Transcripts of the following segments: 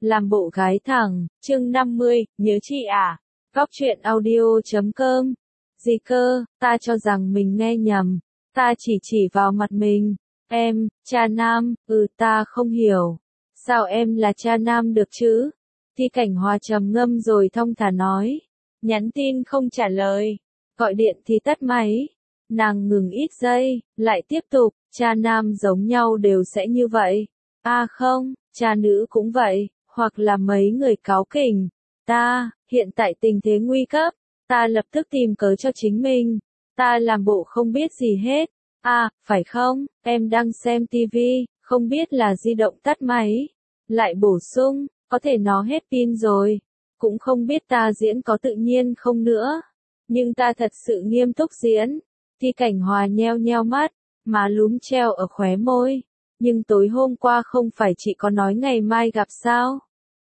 Làm bộ gái thẳng, chương 50, nhớ chị à? Góc truyện audio.com. Gì cơ, ta cho rằng mình nghe nhầm. Ta chỉ vào mặt mình. Em, cha nam, ta không hiểu. Sao em là cha nam được chứ? Thi Cảnh Hòa trầm ngâm rồi thong thả nói. Nhắn tin không trả lời. Gọi điện thì tắt máy. Nàng ngừng ít giây, lại tiếp tục, cha nam giống nhau đều sẽ như vậy. À không, cha nữ cũng vậy, hoặc là mấy người cáu kỉnh. Hiện tại tình thế nguy cấp, ta lập tức tìm cớ cho chính mình. Ta làm bộ không biết gì hết. À, phải không, em đang xem tivi, không biết là di động tắt máy. Lại bổ sung, có thể nó hết pin rồi. Cũng không biết ta diễn có tự nhiên không nữa. Nhưng ta thật sự nghiêm túc diễn. Thi Cảnh Hòa nheo nheo mắt, má lúm treo ở khóe môi. Nhưng tối hôm qua không phải chị có nói ngày mai gặp sao?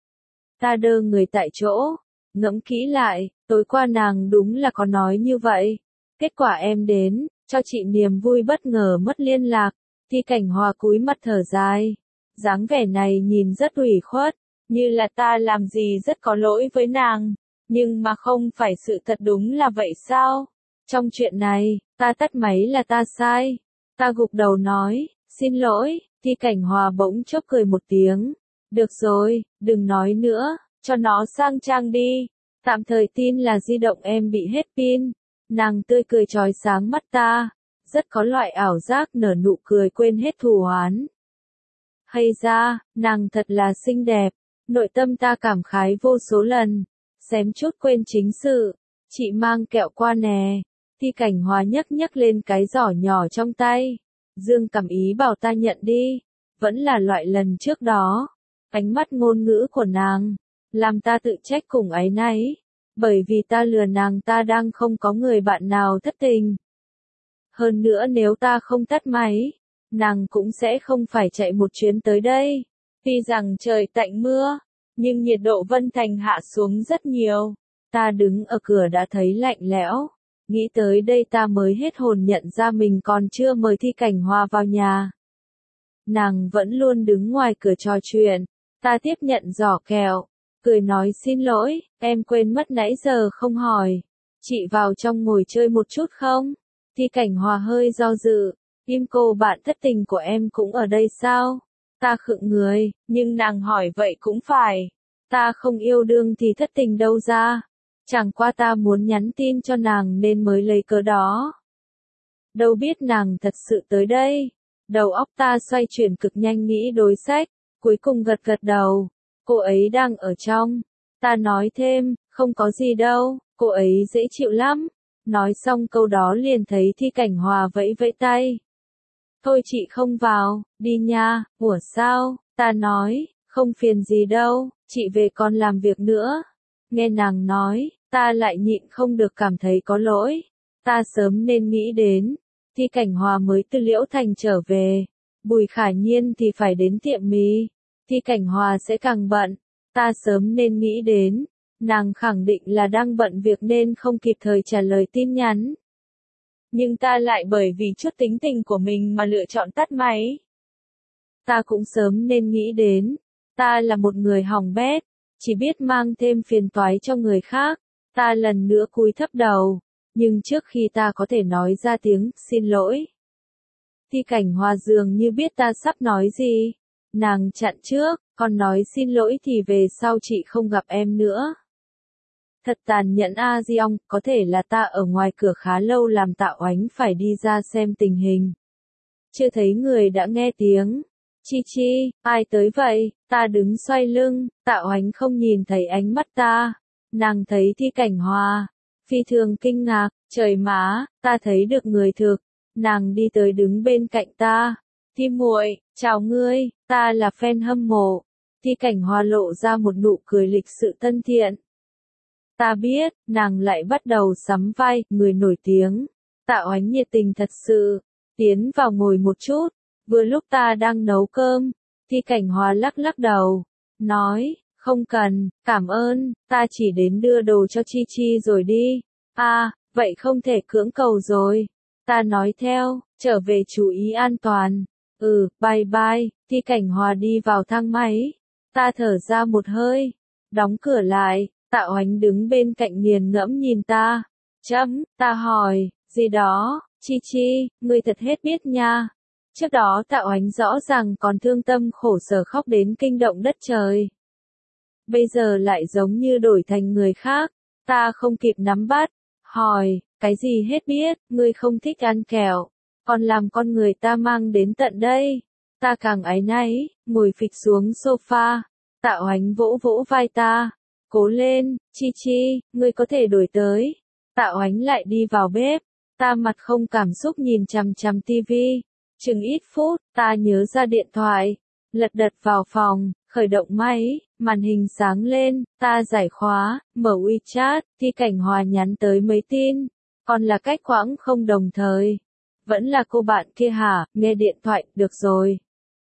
Ta đơ người tại chỗ, ngẫm kỹ lại, tối qua nàng đúng là có nói như vậy. Kết quả em đến, cho chị niềm vui bất ngờ mất liên lạc. Thi Cảnh Hòa cúi mặt thở dài. Dáng vẻ này nhìn rất ủy khuất, như là ta làm gì rất có lỗi với nàng. Nhưng mà không phải sự thật đúng là vậy sao? Trong chuyện này, ta tắt máy là ta sai. Ta gục đầu nói, xin lỗi. Thi Cảnh Hòa bỗng chốc cười một tiếng. Được rồi, đừng nói nữa, cho nó sang trang đi. Tạm thời tin là di động em bị hết pin. Nàng tươi cười chói sáng mắt ta. Rất có loại ảo giác nở nụ cười quên hết thù oán. Hay ra, nàng thật là xinh đẹp. Nội tâm ta cảm khái vô số lần. Xém chút quên chính sự. Chị mang kẹo qua nè. Thi Cảnh Hòa nhấc lên cái giỏ nhỏ trong tay. Dương cảm ý bảo ta nhận đi. Vẫn là loại lần trước đó. Ánh mắt ngôn ngữ của nàng, làm ta tự trách cùng áy náy. Bởi vì ta lừa nàng, ta đang không có người bạn nào thất tình. Hơn nữa nếu ta không tắt máy, nàng cũng sẽ không phải chạy một chuyến tới đây. Tuy rằng trời tạnh mưa, nhưng nhiệt độ Vân Thành hạ xuống rất nhiều. Ta đứng ở cửa đã thấy lạnh lẽo. Nghĩ tới đây ta mới hết hồn nhận ra mình còn chưa mời Thi Cảnh Hòa vào nhà. Nàng vẫn luôn đứng ngoài cửa trò chuyện. Ta tiếp nhận giỏ kẹo, cười nói xin lỗi, em quên mất nãy giờ không hỏi. Chị vào trong ngồi chơi một chút không? Thi Cảnh Hòa hơi do dự, im cô bạn thất tình của em cũng ở đây sao? Ta khựng người, nhưng nàng hỏi vậy cũng phải. Ta không yêu đương thì thất tình đâu ra. Chẳng qua ta muốn nhắn tin cho nàng nên mới lấy cớ đó. Đâu biết nàng thật sự tới đây. Đầu óc ta xoay chuyển cực nhanh nghĩ đối sách. Cuối cùng gật đầu, cô ấy đang ở trong. Ta nói thêm, không có gì đâu, cô ấy dễ chịu lắm. Nói xong câu đó liền thấy Thi Cảnh Hòa vẫy vẫy tay. Thôi chị không vào, đi nha. Ủa sao? Ta nói, không phiền gì đâu, chị về còn làm việc nữa. Nghe nàng nói, ta lại nhịn không được cảm thấy có lỗi. Ta sớm nên nghĩ đến. Thi Cảnh Hòa mới từ Liễu Thành trở về. Bùi Khả Nhiên thì phải đến tiệm mì. Thi Cảnh Hòa sẽ càng bận. Ta sớm nên nghĩ đến. Nàng khẳng định là đang bận việc nên không kịp thời trả lời tin nhắn. Nhưng ta lại bởi vì chút tính tình của mình mà lựa chọn tắt máy. Ta cũng sớm nên nghĩ đến. Ta là một người hỏng bét. Chỉ biết mang thêm phiền toái cho người khác. Ta lần nữa cúi thấp đầu. Nhưng trước khi ta có thể nói ra tiếng xin lỗi, Thi Cảnh Hòa dường như biết ta sắp nói gì. Nàng chặn trước, còn nói xin lỗi thì về sau chị không gặp em nữa. Thật tàn nhẫn a Diong, có thể là ta ở ngoài cửa khá lâu làm Tạo Ánh phải đi ra xem tình hình. Chưa thấy người đã nghe tiếng. Chi, ai tới vậy? Ta đứng xoay lưng, Tạo Ánh không nhìn thấy ánh mắt ta. Nàng thấy Thi Cảnh Hòa. Phi thường kinh ngạc, trời má, ta thấy được người thực. Nàng đi tới đứng bên cạnh ta. Thi muội, chào ngươi, ta là fan hâm mộ. Thi Cảnh Hòa lộ ra một nụ cười lịch sự thân thiện. Ta biết, nàng lại bắt đầu sắm vai, người nổi tiếng. Tạo Ánh nhiệt tình thật sự. Tiến vào ngồi một chút. Vừa lúc ta đang nấu cơm. Thi Cảnh Hòa lắc đầu. Nói, không cần, cảm ơn, ta chỉ đến đưa đồ cho Chi rồi đi. À, vậy không thể cưỡng cầu rồi. Ta nói theo, trở về chú ý an toàn. Bye bye. Thi Cảnh Hòa đi vào thang máy. Ta thở ra một hơi, đóng cửa lại, Tạo Ánh đứng bên cạnh nghiền ngẫm nhìn ta. Ta hỏi, gì đó, Chi Chi, ngươi thật hết biết nha. Trước đó Tạo Ánh rõ ràng còn thương tâm khổ sở khóc đến kinh động đất trời. Bây giờ lại giống như đổi thành người khác, ta không kịp nắm bắt, hỏi, cái gì hết biết, ngươi không thích ăn kẹo, còn làm con người ta mang đến tận đây. Ta càng áy náy, ngồi phịch xuống sofa, Tạo Ánh vỗ vỗ vai ta, cố lên, Chi Chi, ngươi có thể đổi tới. Tạo Ánh lại đi vào bếp, ta mặt không cảm xúc nhìn chằm chằm tivi, chừng ít phút, ta nhớ ra điện thoại, lật đật vào phòng, khởi động máy, màn hình sáng lên, ta giải khóa, mở WeChat, Thi Cảnh Hòa nhắn tới mấy tin, còn là cách quãng không đồng thời. Vẫn là cô bạn kia hả, nghe điện thoại, được rồi.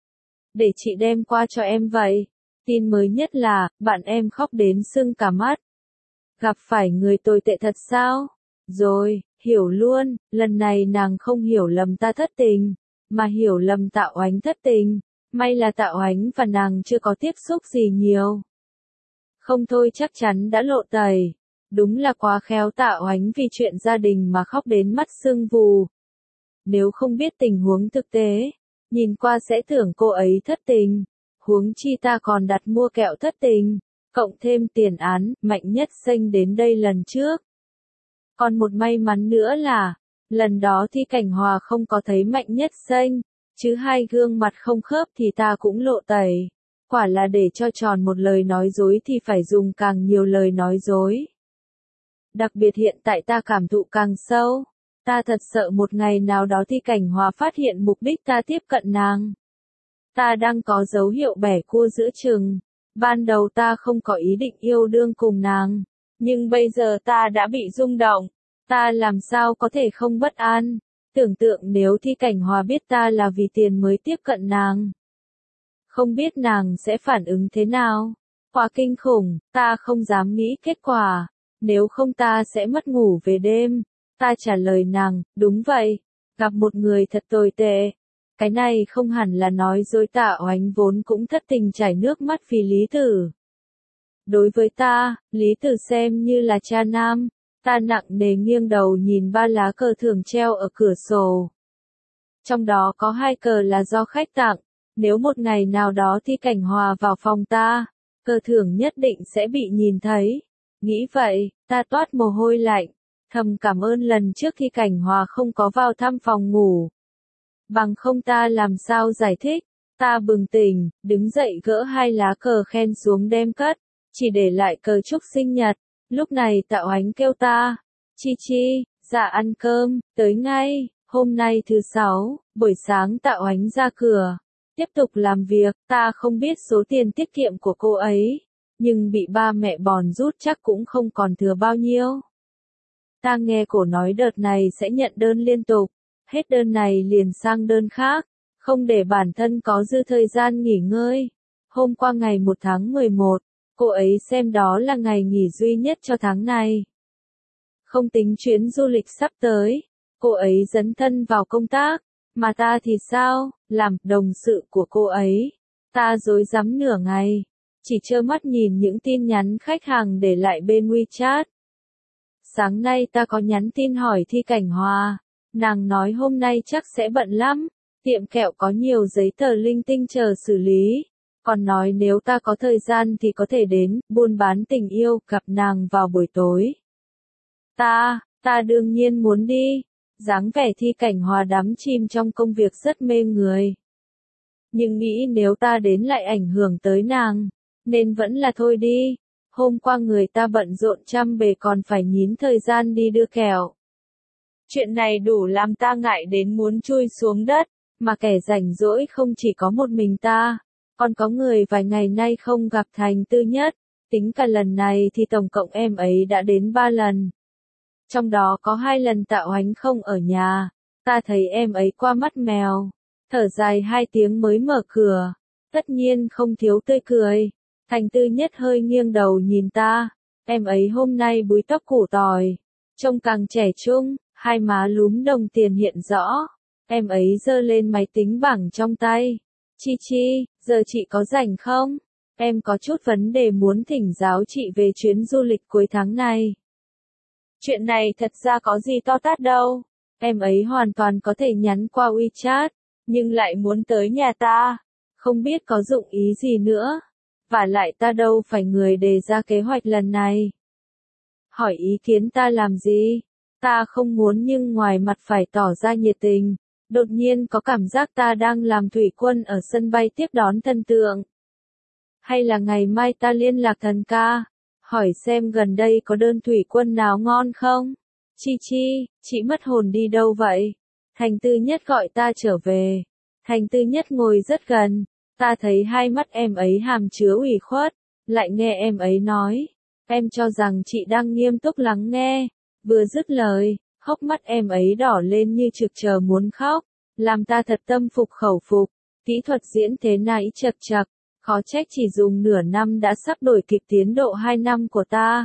Để chị đem qua cho em vậy. Tin mới nhất là, bạn em khóc đến sưng cả mắt. Gặp phải người tồi tệ thật sao? Rồi, hiểu luôn, lần này nàng không hiểu lầm ta thất tình, mà hiểu lầm Tạo Ánh thất tình. May là Tạo Ánh và nàng chưa có tiếp xúc gì nhiều. Không thôi chắc chắn đã lộ tẩy. Đúng là quá khéo Tạo Ánh vì chuyện gia đình mà khóc đến mắt sưng vù. Nếu không biết tình huống thực tế, nhìn qua sẽ tưởng cô ấy thất tình. Huống chi ta còn đặt mua kẹo thất tình, cộng thêm tiền án, Mạnh Nhất Xanh đến đây lần trước. Còn một may mắn nữa là, lần đó Thi Cảnh Hòa không có thấy Mạnh Nhất Xanh, chứ hai gương mặt không khớp thì ta cũng lộ tẩy. Quả là để cho tròn một lời nói dối thì phải dùng càng nhiều lời nói dối. Đặc biệt hiện tại ta cảm thụ càng sâu, ta thật sợ một ngày nào đó Thi Cảnh Hòa phát hiện mục đích ta tiếp cận nàng. Ta đang có dấu hiệu bẻ cua giữa chừng. Ban đầu ta không có ý định yêu đương cùng nàng, nhưng bây giờ ta đã bị rung động. Ta làm sao có thể không bất an? Tưởng tượng nếu Thi Cảnh Hòa biết ta là vì tiền mới tiếp cận nàng. Không biết nàng sẽ phản ứng thế nào? Quá kinh khủng, ta không dám nghĩ kết quả. Nếu không ta sẽ mất ngủ về đêm. Ta trả lời nàng, đúng vậy. Gặp một người thật tồi tệ. Cái này không hẳn là nói dối, Tạo Ánh vốn cũng thất tình chảy nước mắt vì Lý Tử. Đối với ta, Lý Tử xem như là cha nam. Ta nặng nề nghiêng đầu nhìn 3 lá cờ thưởng treo ở cửa sổ. Trong đó có 2 cờ là do khách tặng. Nếu một ngày nào đó Thi Cảnh Hòa vào phòng ta, cờ thưởng nhất định sẽ bị nhìn thấy. Nghĩ vậy, ta toát mồ hôi lạnh. Thầm cảm ơn lần trước Thi Cảnh Hòa không có vào thăm phòng ngủ. Bằng không ta làm sao giải thích. Ta bừng tỉnh, đứng dậy gỡ 2 lá cờ khen xuống đem cất, chỉ để lại cờ chúc sinh nhật. Lúc này Tạo Ánh kêu ta, Chi Chi, dạ ăn cơm, tới ngay. Hôm nay thứ 6, buổi sáng Tạo Ánh ra cửa, tiếp tục làm việc. Ta không biết số tiền tiết kiệm của cô ấy, nhưng bị ba mẹ bòn rút chắc cũng không còn thừa bao nhiêu. Ta nghe cổ nói đợt này sẽ nhận đơn liên tục, hết đơn này liền sang đơn khác, không để bản thân có dư thời gian nghỉ ngơi. Hôm qua ngày 1 tháng 11, cô ấy xem đó là ngày nghỉ duy nhất cho tháng này. Không tính chuyến du lịch sắp tới, cô ấy dấn thân vào công tác, mà ta thì sao, làm đồng sự của cô ấy. Ta rối rắm nửa ngày, chỉ trơ mắt nhìn những tin nhắn khách hàng để lại bên WeChat. Sáng nay ta có nhắn tin hỏi Thi Cảnh Hòa, nàng nói hôm nay chắc sẽ bận lắm, tiệm kẹo có nhiều giấy tờ linh tinh chờ xử lý, còn nói nếu ta có thời gian thì có thể đến buôn bán tình yêu gặp nàng vào buổi tối. Ta đương nhiên muốn đi, dáng vẻ Thi Cảnh Hòa đắm chìm trong công việc rất mê người. Nhưng nghĩ nếu ta đến lại ảnh hưởng tới nàng, nên vẫn là thôi đi. Hôm qua người ta bận rộn trăm bề còn phải nhín thời gian đi đưa kẹo. Chuyện này đủ làm ta ngại đến muốn chui xuống đất, mà kẻ rảnh rỗi không chỉ có một mình ta, còn có người vài ngày nay không gặp Thành Tư Nhất, tính cả lần này thì tổng cộng em ấy đã đến 3 lần. Trong đó có 2 lần Tạo Ánh không ở nhà, ta thấy em ấy qua mắt mèo, thở dài 2 tiếng mới mở cửa, tất nhiên không thiếu tươi cười. Thành Tư Nhất hơi nghiêng đầu nhìn ta, em ấy hôm nay búi tóc củ tỏi, trông càng trẻ trung, 2 má lúm đồng tiền hiện rõ. Em ấy giơ lên máy tính bảng trong tay. Chi Chi, giờ chị có rảnh không? em có chút vấn đề muốn thỉnh giáo chị về chuyến du lịch cuối tháng này. Chuyện này thật ra có gì to tát đâu. Em ấy hoàn toàn có thể nhắn qua WeChat, nhưng lại muốn tới nhà ta. Không biết có dụng ý gì nữa. Vả lại ta đâu phải người đề ra kế hoạch lần này. Hỏi ý kiến ta làm gì? Ta không muốn nhưng ngoài mặt phải tỏ ra nhiệt tình. Đột nhiên có cảm giác ta đang làm thủy quân ở sân bay tiếp đón thần tượng. Hay là ngày mai ta liên lạc thần ca, hỏi xem gần đây có đơn thủy quân nào ngon không? Chi chi, chị mất hồn đi đâu vậy? Thành Tư Nhất gọi ta trở về. Thành Tư Nhất ngồi rất gần, ta thấy hai mắt em ấy hàm chứa ủy khuất, lại nghe em ấy nói. Em cho rằng chị đang nghiêm túc lắng nghe. Vừa dứt lời, hốc mắt em ấy đỏ lên như trực chờ muốn khóc, làm ta thật tâm phục khẩu phục. Kỹ thuật diễn thế này chật chật, khó trách chỉ dùng nửa năm đã sắp đổi kịp tiến độ 2 năm của ta.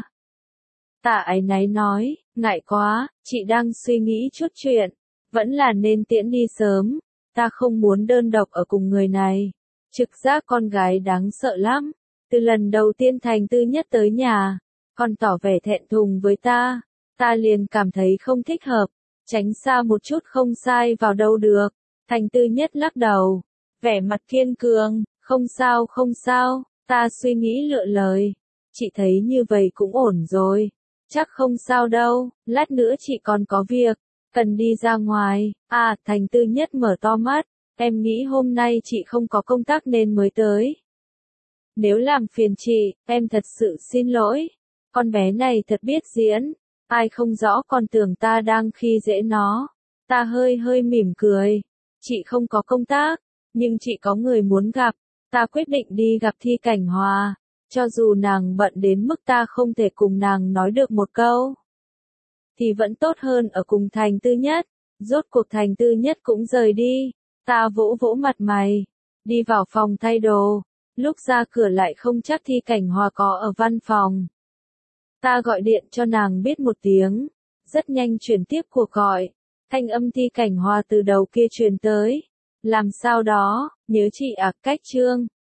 Tạ áy náy nói, ngại quá, chị đang suy nghĩ chút chuyện, vẫn là nên tiễn đi sớm, ta không muốn đơn độc ở cùng người này. Trực giác con gái đáng sợ lắm, từ lần đầu tiên Thành Tư Nhất tới nhà, còn tỏ vẻ thẹn thùng với ta liền cảm thấy không thích hợp, tránh xa một chút không sai vào đâu được. Thành Tư Nhất lắc đầu, vẻ mặt kiên cường, không sao, ta suy nghĩ lựa lời. Chị thấy như vậy cũng ổn rồi, chắc không sao đâu, lát nữa chị còn có việc, cần đi ra ngoài. À, Thành Tư Nhất mở to mắt, em nghĩ hôm nay chị không có công tác nên mới tới. Nếu làm phiền chị, em thật sự xin lỗi, con bé này thật biết diễn. Ai không rõ còn tưởng ta đang khi dễ nó. Ta hơi mỉm cười. Chị không có công tác, nhưng chị có người muốn gặp. Ta quyết định đi gặp Thi Cảnh Hòa. Cho dù nàng bận đến mức ta không thể cùng nàng nói được một câu, thì vẫn tốt hơn ở cùng Thành Tư Nhất. Rốt cuộc Thành Tư Nhất cũng rời đi. Ta vỗ vỗ mặt mày, đi vào phòng thay đồ. Lúc ra cửa lại không chắc Thi Cảnh Hòa có ở văn phòng. Ta gọi điện cho nàng biết một tiếng, rất nhanh chuyển tiếp cuộc gọi, thanh âm Thi Cảnh Hòa từ đầu kia truyền tới. Làm sao đó, nhớ chị à, cách Trương.